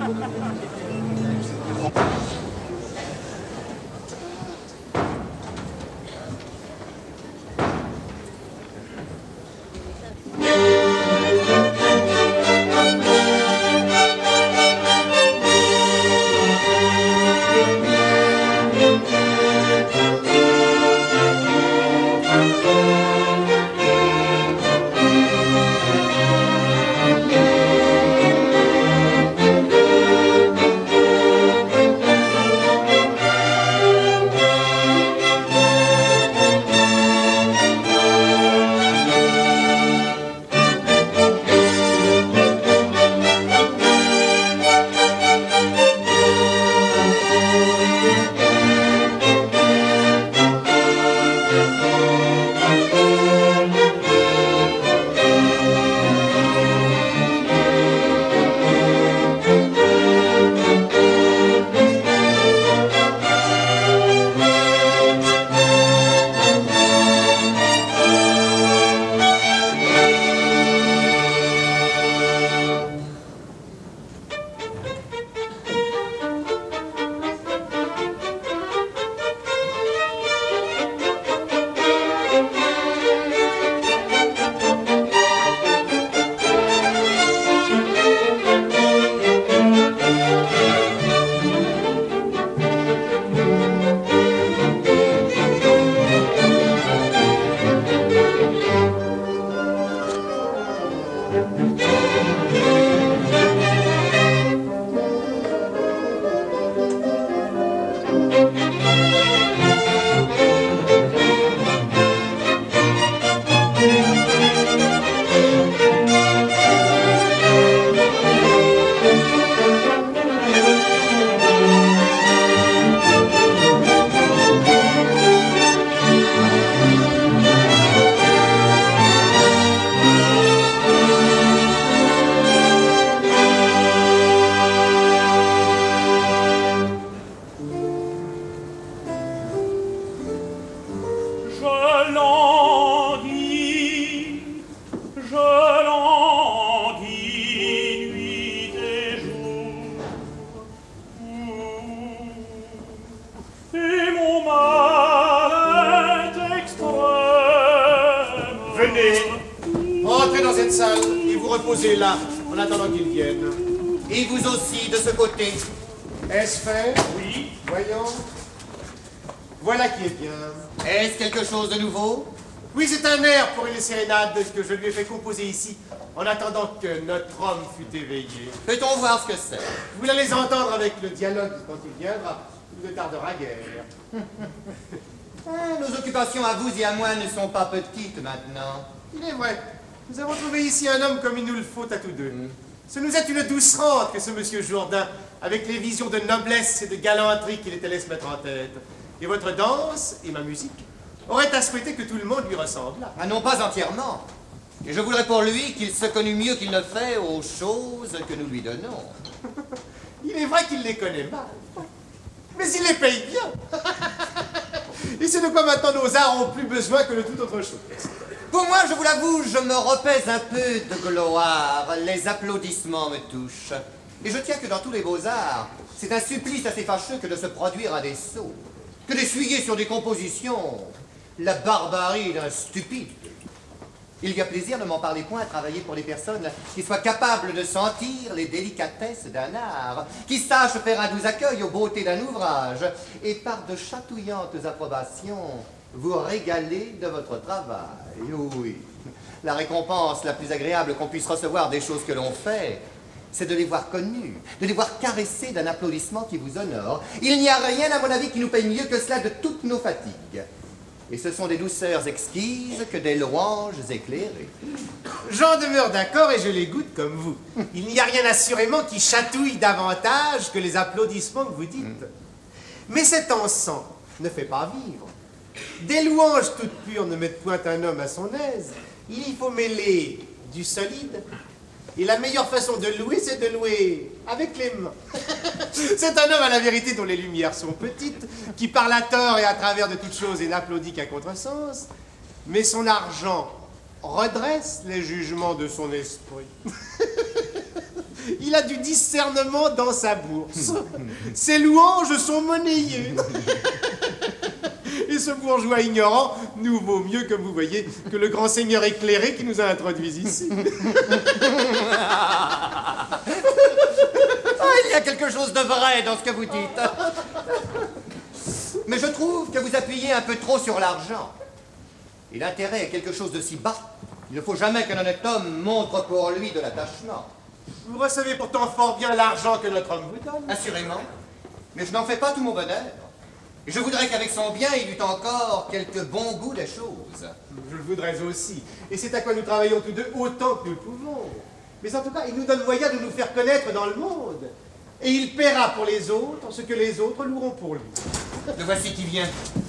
Reposez là, en attendant qu'ils viennent. Et vous aussi, de ce côté. Est-ce fait? Oui. Voyons. Voilà qui est bien. Est-ce quelque chose de nouveau? Oui, c'est un air pour une sérénade que je lui ai fait composer ici, en attendant que notre homme fût éveillé. Peut-on voir ce que c'est? Vous allez entendre avec le dialogue quand il viendra. Il ne tardera guère. Nos occupations à vous et à moi ne sont pas petites maintenant. Il est vrai. Nous avons trouvé ici un homme comme il nous le faut à tous deux. Ce nous est une douce rente que ce monsieur Jourdain, avec les visions de noblesse et de galanterie qu'il était laisse mettre en tête. Et votre danse et ma musique auraient à souhaiter que tout le monde lui ressemblât. Ah non, pas entièrement. Et je voudrais pour lui qu'il se connût mieux qu'il ne fait aux choses que nous lui donnons. Il est vrai qu'il les connaît mal, mais il les paye bien. Et c'est de quoi maintenant nos arts ont plus besoin que de toute autre chose. Pour moi, je vous l'avoue, je me repèse un peu de gloire. Les applaudissements me touchent. Et je tiens que dans tous les beaux-arts, c'est un supplice assez fâcheux que de se produire à des sots, que d'essuyer sur des compositions la barbarie d'un stupide. Il y a plaisir, ne m'en parlez point, à travailler pour les personnes qui soient capables de sentir les délicatesses d'un art, qui sachent faire un doux accueil aux beautés d'un ouvrage, et par de chatouillantes approbations, vous régaler de votre travail. Oui, la récompense la plus agréable qu'on puisse recevoir des choses que l'on fait, c'est de les voir connues, de les voir caressées d'un applaudissement qui vous honore. Il n'y a rien, à mon avis, qui nous paye mieux que cela de toutes nos fatigues. Et ce sont des douceurs exquises que des louanges éclairées. J'en demeure d'accord et je les goûte comme vous. Il n'y a rien assurément qui chatouille davantage que les applaudissements que vous dites. Mais cet encens ne fait pas vivre. Des louanges toutes pures ne mettent point un homme à son aise. Il y faut mêler du solide. Et la meilleure façon de louer, c'est de louer avec les mains. C'est un homme à la vérité dont les lumières sont petites, qui parle à tort et à travers de toutes choses et n'applaudit qu'à contresens. Mais son argent redresse les jugements de son esprit. Il a du discernement dans sa bourse. Ses louanges sont monnayées. Et ce bourgeois ignorant nous vaut mieux, comme vous voyez, que le grand seigneur éclairé qui nous a introduits ici. Il y a quelque chose de vrai dans ce que vous dites. Mais je trouve que vous appuyez un peu trop sur l'argent. Et l'intérêt est quelque chose de si bas. Il ne faut jamais qu'un honnête homme montre pour lui de l'attachement. Vous recevez pourtant fort bien l'argent que notre homme vous donne. Assurément. Mais je n'en fais pas tout mon bonheur. Et je voudrais qu'avec son bien, il eût encore quelques bons goûts des choses. Je le voudrais aussi. Et c'est à quoi nous travaillons tous deux autant que nous le pouvons. Mais en tout cas, il nous donne moyen de nous faire connaître dans le monde. Et il paiera pour les autres ce que les autres loueront pour lui. Le voici qui vient.